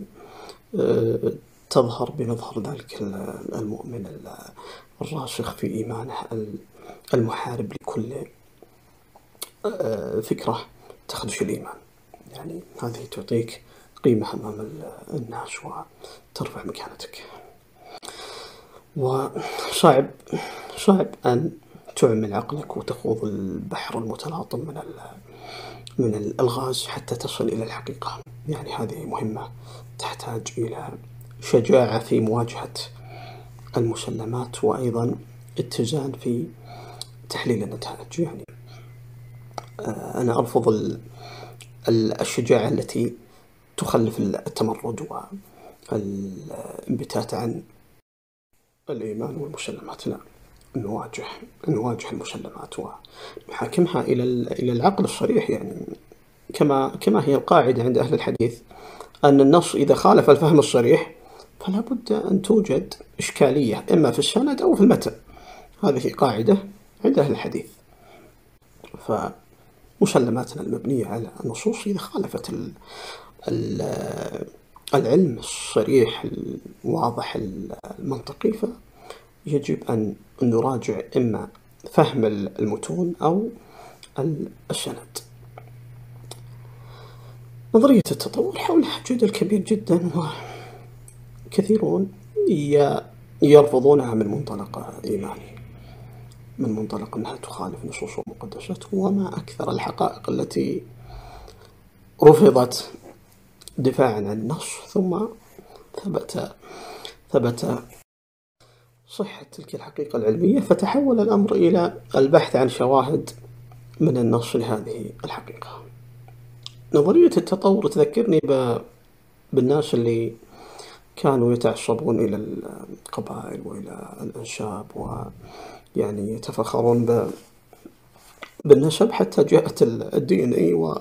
تظهر بمظهر ذلك المؤمن الراسخ في إيمانه، المحارب لكل فكرة تخدش الإيمان. يعني هذه تعطيك قيمة أمام الناس وترفع مكانتك. وصعب أن تعمل عقلك وتخوض البحر المتلاطم من الألغاز حتى تصل إلى الحقيقة. يعني هذه مهمة تحتاج إلى شجاعة في مواجهة المسلمات، وأيضا اتزان في تحليل النتائج. يعني أنا أرفض الشجاعة التي تخلف التمرد والانبتات عن الإيمان والمسلمات. لا، نواجه المسلمات ونحاكمها إلى العقل الصريح. يعني كما هي القاعدة عند أهل الحديث أن النص إذا خالف الفهم الصريح فلا بد أن توجد إشكالية إما في السند أو في المتن. هذه قاعدة عند أهل الحديث. فمسلماتنا المبنية على النصوص إذا خالفت العلم الصريح الواضح المنطقي فيجب أن نراجع إما فهم المتون أو السند. نظرية التطور حولها جدل كبير جدا، وكثيرون يرفضونها من منطلق إيماني، من منطلق أنها تخالف نصوص ومقدسات. وما أكثر الحقائق التي رفضت دفاعا عن النص، ثم ثبت صحة تلك الحقيقة العلمية، فتحول الأمر إلى البحث عن شواهد من النص لهذه الحقيقة. نظرية التطور تذكرني بالناس اللي كانوا يتعصبون إلى القبائل وإلى الأنساب، ويعني يتفخرون بالنسب، حتى جاءت الDNA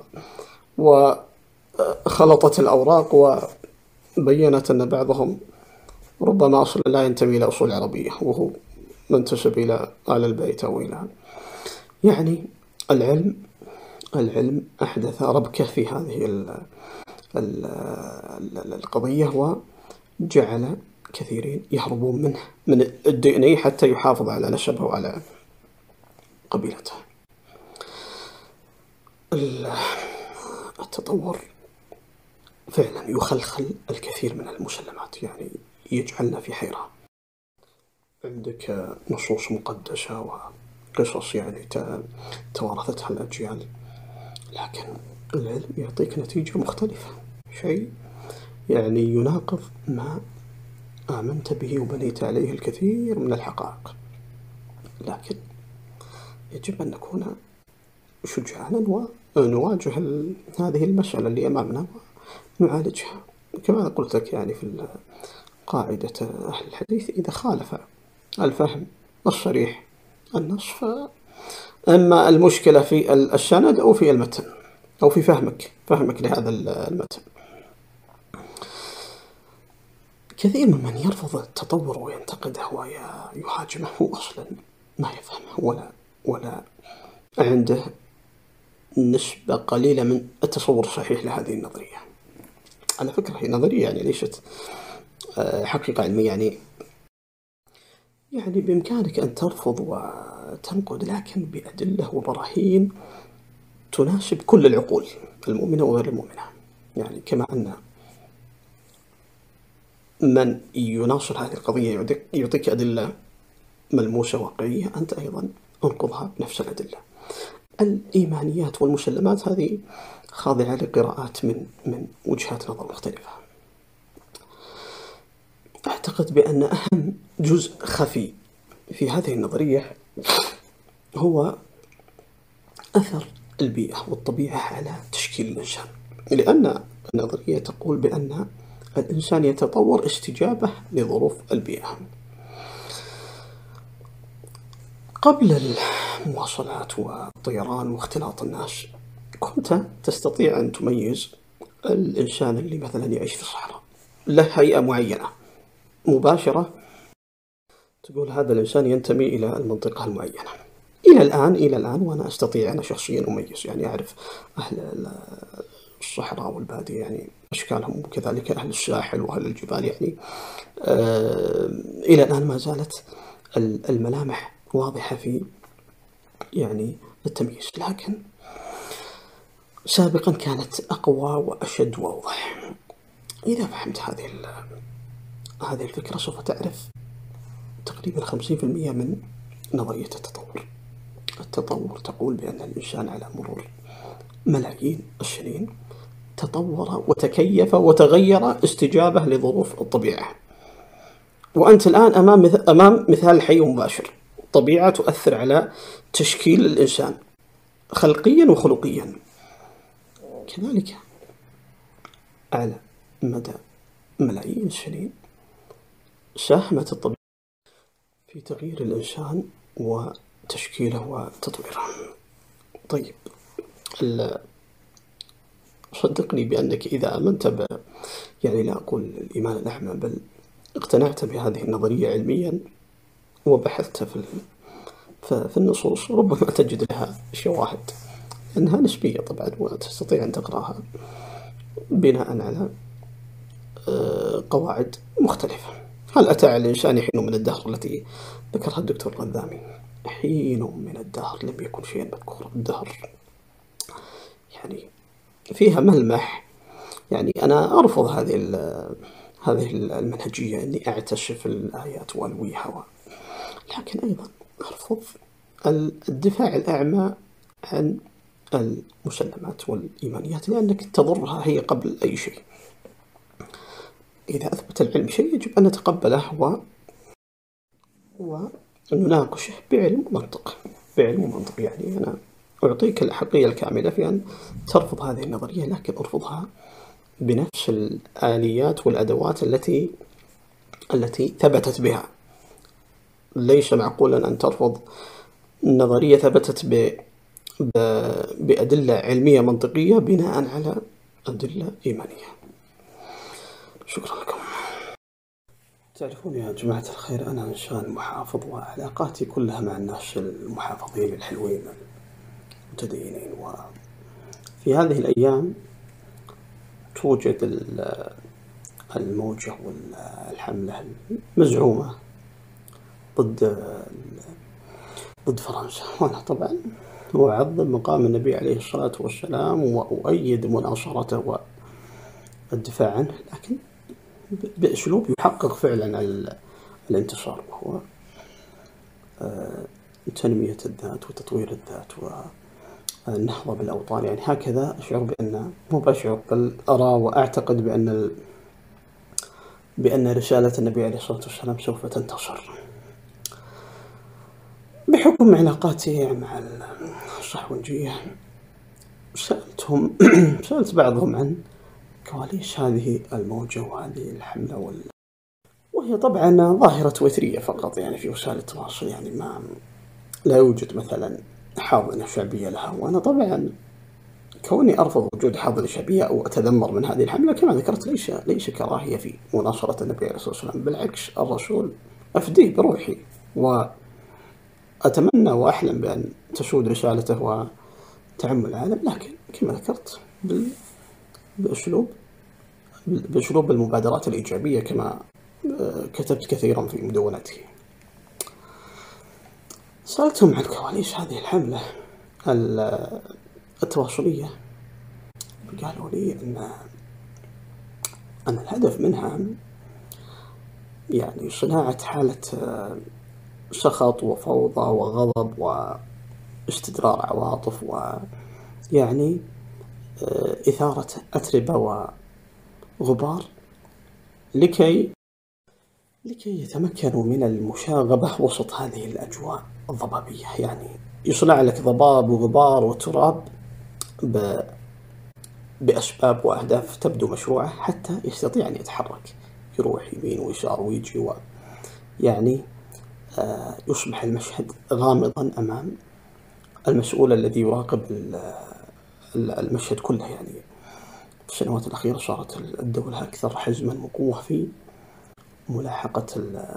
وخلطت الأوراق وبينت أن بعضهم ربما أصلا لا ينتمي إلى أصول عربية وهو منتسب إلى آل البيت أو إلى. يعني العلم أحدث ربكة في هذه القضية، وجعل كثيرين يهربون منه من الDNA حتى يحافظ على نسبه وعلى قبيلته. التطور فعلا يخلخل الكثير من المسلمات، يعني يجعلنا في حيرة. عندك نصوص مقدسة وقصص يعني توارثتها الأجيال، لكن العلم يعطيك نتيجة مختلفة، شيء يعني يناقض ما آمنت به وبنيت عليه الكثير من الحقائق. لكن يجب أن نكون شجعانا ونواجه هذه المسألة اللي أمامنا ونعالجها. كما قلت لك يعني في قاعدة أهل الحديث، إذا خالف الفهم الصريح النص فإما المشكلة في السند أو في المتن أو في فهمك لهذا المتن. كثير ممن يرفض التطور وينتقده ويهاجمه هو أصلا ما يفهمه ولا عنده نسبة قليلة من التصور الصحيح لهذه النظرية. على فكرة هي نظرية، يعني ليست حقيقة علمية. يعني بإمكانك أن ترفض وتنقد، لكن بأدلة وبراهين تناسب كل العقول المؤمنة وغير المؤمنة. يعني كما أن من يناصر هذه القضية يعطيك أدلة ملموسة واقعية، أنت أيضا انقضها بنفس الأدلة. الإيمانيات والمسلمات هذه خاضعة لقراءات من وجهات نظر مختلفة. أعتقد بأن أهم جزء خفي في هذه النظرية هو أثر البيئة والطبيعة على تشكيل الإنسان. لأن النظرية تقول بأن الإنسان يتطور استجابة لظروف البيئة. قبل المواصلات والطيران واختلاط الناس كنت تستطيع أن تميز الإنسان اللي مثلا يعيش في الصحراء، له هيئة معينة مباشرة تقول هذا الإنسان ينتمي إلى المنطقة المعينة. إلى الآن وأنا أستطيع أنا شخصيا أميز، يعني أعرف أهل الصحراء والبادية يعني أشكالهم، وكذلك أهل الساحل وأهل الجبال، يعني إلى الآن ما زالت الملامح واضحة في يعني التمييز، لكن سابقا كانت أقوى وأشد وأوضح. إذا فهمت هذه الفكرة سوف تعرف تقريبا 50% من نظرية التطور. التطور تقول بأن الإنسان على مرور ملايين السنين تطور وتكيف وتغير استجابة لظروف الطبيعة، وأنت الآن أمام مثال حي ومباشر. الطبيعة تؤثر على تشكيل الإنسان خلقيا وخلقيا، كذلك على مدى ملايين السنين ساهمت الطبيعة في تغيير الإنسان وتشكيله وتطويره. طيب، صدقني بأنك إذا آمنت يعني لا أقول الإيمان الأعمى، بل اقتنعت بهذه النظرية علميا وبحثت في النصوص، ربما تجد لها شواهد، أنها نسبية طبعا وتستطيع أن تقرأها بناء على قواعد مختلفة. هل أتى على الإنسان حين من الدهر التي ذكرها الدكتور الغذامي؟ حين من الدهر لم يكن شيئا مذكورا. الدهر يعني فيها ملمح، يعني أنا أرفض هذه المنهجية أني أعتشف الآيات وألويها، لكن أيضا أرفض الدفاع الأعمى عن المسلمات والإيمانيات، لأنك تضرها هي قبل أي شيء. إذا أثبت العلم شيء يجب أن نتقبله ونناقشه بعلم ومنطق. يعني أنا أعطيك الأحقية الكاملة في أن ترفض هذه النظرية، لكن أرفضها بنفس الآليات والأدوات التي ثبتت بها. ليس معقولا أن ترفض نظرية ثبتت بأدلة علمية منطقية بناء على أدلة إيمانية. شكرا لكم. تعرفون يا جماعة الخير، أنا إنسان محافظ، وعلاقاتي كلها مع الناس المحافظين الحلوين المتدينين، وفي هذه الأيام توجد الموجة والحملة المزعومة ضد فرنسا، وأنا طبعا أعظم مقام النبي عليه الصلاة والسلام وأؤيد مناصرته والدفاع عنه، لكن بأسلوب يحقق فعلا الانتصار، وهو تنمية الذات وتطوير الذات والنهضة بالأوطان. يعني هكذا أشعر مو بأشعر، بل أرى وأعتقد بأن رسالة النبي عليه الصلاة والسلام سوف تنتصر. بحكم علاقاتي مع الصحوجية سألت بعضهم عن كواليس هذه الموجة وهذه الحملة، وهي طبعا ظاهرة تويترية فقط، يعني في وسائل التواصل، يعني لا يوجد مثلا حاضنة شعبية لها. وأنا طبعا كوني أرفض وجود حاضنة شعبية أو أتذمر من هذه الحملة، كما ذكرت ليس كراهية في مناصرة النبي عليه الصلاة والسلام، بالعكس الرسول أفديه بروحي، وأتمنى وأحلم بأن تسود رسالته وتعم العالم، لكن كما ذكرت بأسلوب المبادرات الإيجابية، كما كتبت كثيرا في مدونتي. سألتهم عن كواليس هذه الحملة التواصلية، قالوا لي أن الهدف منها يعني صناعة حالة سخط وفوضى وغضب واستدرار عواطف، ويعني إثارة أتربة وغبار لكي يتمكنوا من المشاغبة وسط هذه الأجواء الضبابية. يعني يصنع لك ضباب وغبار وتراب بأسباب وأهداف تبدو مشروعة حتى يستطيع أن يتحرك، يروح يمين ويسار ويجي، يعني يصبح المشهد غامضا أمام المسؤول الذي يراقب المشهد كله. يعني في السنوات الأخيرة صارت الدولة أكثر حزما وقوة في ملاحقة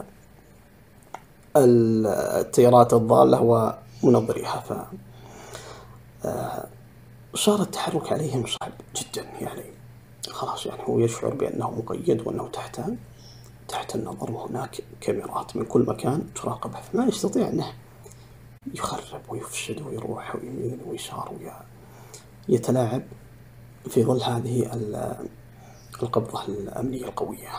التيارات الضالة ومنظريها، فصار التحرك عليهم صعب جدا. يعني خلاص، يعني هو يشعر بأنه مقيد وأنه تحت النظر، وهناك كاميرات من كل مكان تراقبه، فما يستطيع أنه يخرب ويفسد ويروح ويمين ويسار ويتلاعب في ظل هذه القبضة الأمنية القوية.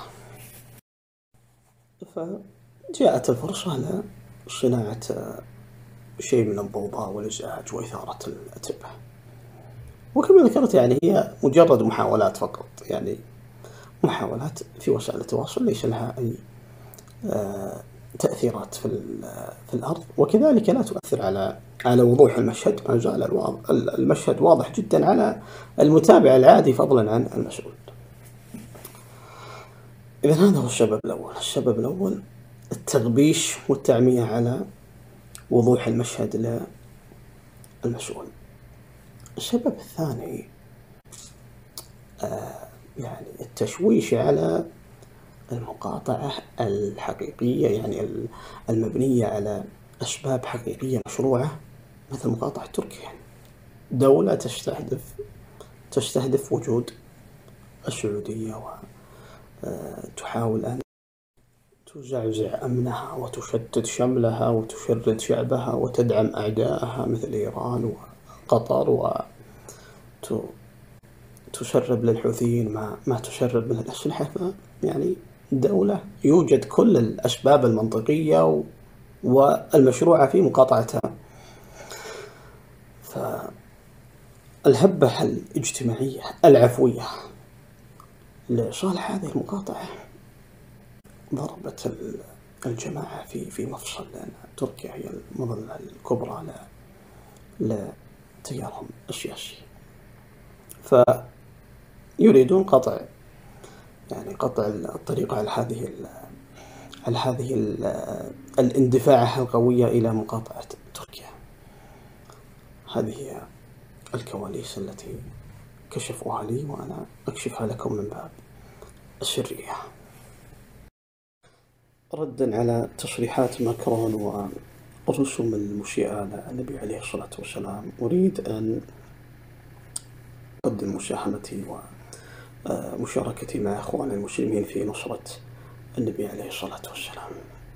فجاءت الفرصة لصناعة شيء من الضوضاء والإزعاج وإثارة الأتبة، وكما ذكرت يعني هي مجرد محاولات فقط، يعني محاولات في وسائل التواصل ليس لها أي تأثيرات في الأرض، وكذلك لا تؤثر على وضوح المشهد. ما زال المشهد واضح جدا على المتابع العادي فضلا عن المسؤول. إذن هذا هو السبب الأول. السبب الأول التغبيش والتعمية على وضوح المشهد للمسؤول. السبب الثاني يعني التشويش على المقاطعة الحقيقية، يعني المبنية على أسباب حقيقية مشروعة، مثل مقاطعة تركيا. دولة تستهدف وجود السعودية وتحاول أن تزعزع أمنها وتشتت شملها وتشرد شعبها وتدعم أعدائها مثل إيران وقطر، وتسرب للحوثيين ما تسرب من الأسلحة. يعني دولة يوجد كل الأسباب المنطقية والمشروعة في مقاطعتها. فالهبة الاجتماعية العفوية لصالح هذه المقاطعة ضربت الجماعة في مفصل، لأن تركيا هي المظلة الكبرى لتيارهم السياسي، فيريدون قطع الطريق على هذه الاندفاع القوية إلى مقاطعة تركيا. هذه هي الكواليس التي كشفوها لي، وأنا أكشفها لكم من باب السرية. ردا على تصريحات ماكرون والرسوم المشيئة للنبي عليه الصلاة والسلام، أريد أن أقدم مساهمتي ومشاركتي مع أخواني المسلمين في نصرة النبي عليه الصلاة والسلام.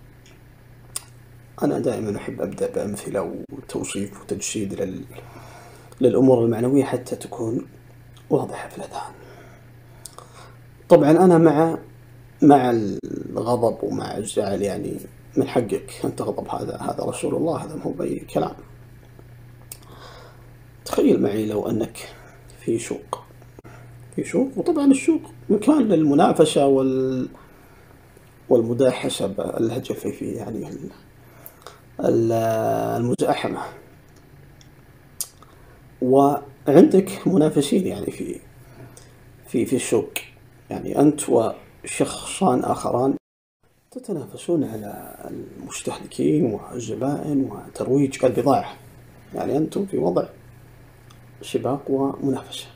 أنا دائما أحب أبدأ بأمثلة وتوصيف وتجسيد للأمور المعنوية حتى تكون واضحة في الأذهان. طبعا أنا مع الغضب ومع الزعل، يعني من حقك أن تغضب، هذا رسول الله، هذا مو بأي كلام. تخيل معي لو أنك في سوق، وطبعا السوق مكان للمنافسة والمداحسة باللهجة في يعني المزاحمة، وعندك منافسين يعني في السوق، يعني أنت وشخصان آخران تتنافسون على المستهلكين والزبائن وترويج البضاعة، يعني أنتم في وضع سباق ومنافسة.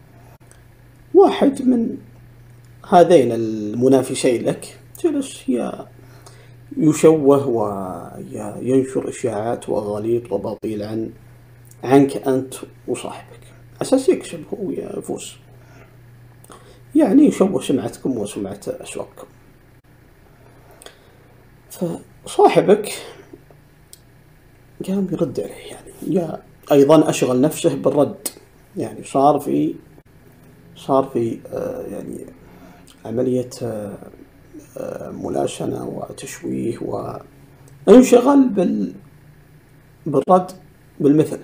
واحد من هذين المنافسين لك جلس يشوه وينشر إشاعات وغليط وباطيل عنك أنت وصاحبك، أساس يكسب هو يفوز، يعني يشوه سمعتكم وسمعة أسواقكم. فصاحبك قام يرد عليه، يعني أيضا أشغل نفسه بالرد، يعني صار في يعني عملية ملاشنة وتشويه، وانشغل بالرد بالمثل،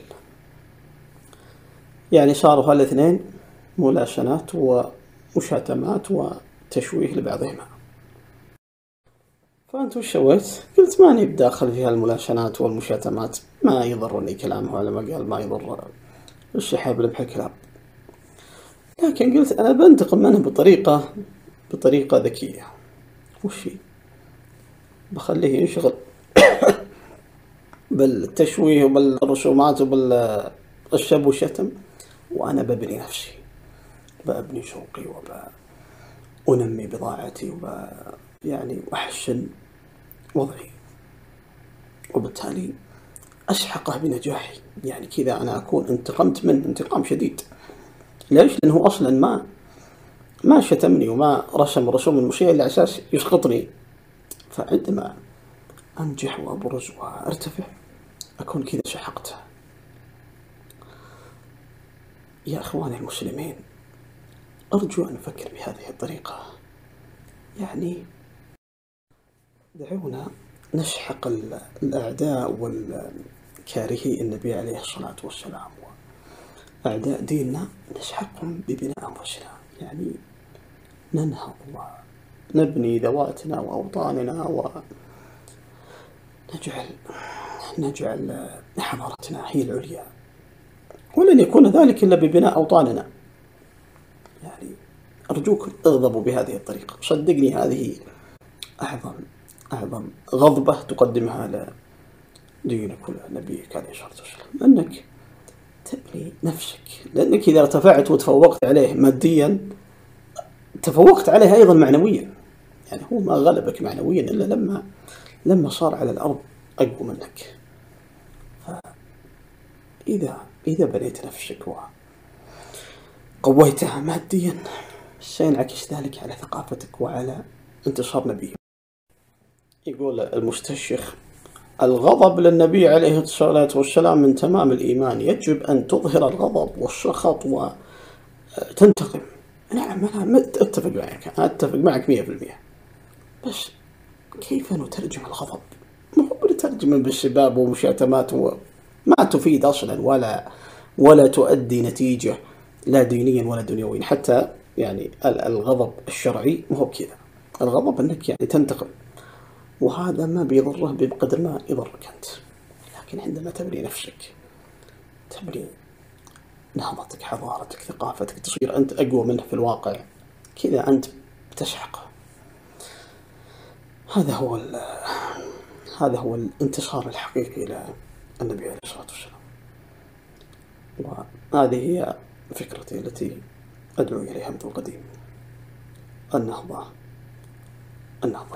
يعني صاروا هالاثنين ملاشنات ومشاتمات وتشويه لبعضهما. فأنت وش سويت؟ قلت ماني بداخل في هالملاشنات والمشاتمات، ما يضرني كلامه، على ما قال ما يضر السحاب لبح الكلام. لكن قلت أنا بنتقم منه بطريقة ذكية. وش هي؟ بخليه ينشغل بالتشويه وبالرسومات وبالشب والشتم، وأنا ببني نفسي، بأبني سوقي وأنمي بضاعتي يعني وأحسن وضعي، وبالتالي أسحقه بنجاحي. يعني كذا أنا أكون انتقمت منه انتقام شديد. ليش؟ لأنه أصلا ما شتمني وما رسم رسوم المشية إلا أساس يسقطني. فعندما أنجح وأبرز وأرتفع أكون كذا سحقته. يا أخواني المسلمين، أرجو أن نفكر بهذه الطريقة. يعني دعونا نسحق الأعداء والكارهي النبي عليه الصلاة والسلام وأعداء ديننا، نسحقهم ببناء أنفسنا. يعني ننهض ونبني ذواتنا وأوطاننا ونجعل حضارتنا هي العليا، ولن يكون ذلك إلا ببناء أوطاننا. يعني أرجوكم اغضبوا بهذه الطريقة. صدقني هذه أعظم غضبة تقدمها لدينك ولنبيك عليه الصلاة والسلام، أنك تبني نفسك. لأنك إذا ارتفعت وتفوقت عليه ماديا تفوقت عليه أيضا معنويا. يعني هو ما غلبك معنويا إلا لما صار على الأرض أقوى منك. فإذا بنيت نفسك وقويتها ماديا سينعكس ذلك على ثقافتك وعلى انتصار نبيك. يقول المستشيخ: الغضب للنبي عليه الصلاة والسلام من تمام الإيمان، يجب أن تظهر الغضب والسخط وتنتقم. نعم أنا أتفق معك 100%. بس كيف نترجم الغضب؟ ما هو نترجم بالسباب ومشاتمات ما تفيد أصلا ولا تؤدي نتيجة لا دينيا ولا دنيويا. حتى يعني الغضب الشرعي ما هو بكذا. الغضب أنك يعني تنتقم، وهذا ما بيضره بقدر ما يضرك أنت. لكن عندما تبني نفسك، تبني نهضتك، حضارتك، ثقافتك، تصير أنت أقوى منه في الواقع، كذا أنت بتسحقه. هذا هو الانتصار الحقيقي للنبي عليه الصلاة والسلام. وهذه هي فكرتي التي أدعو إليها منذ القديم: النهضة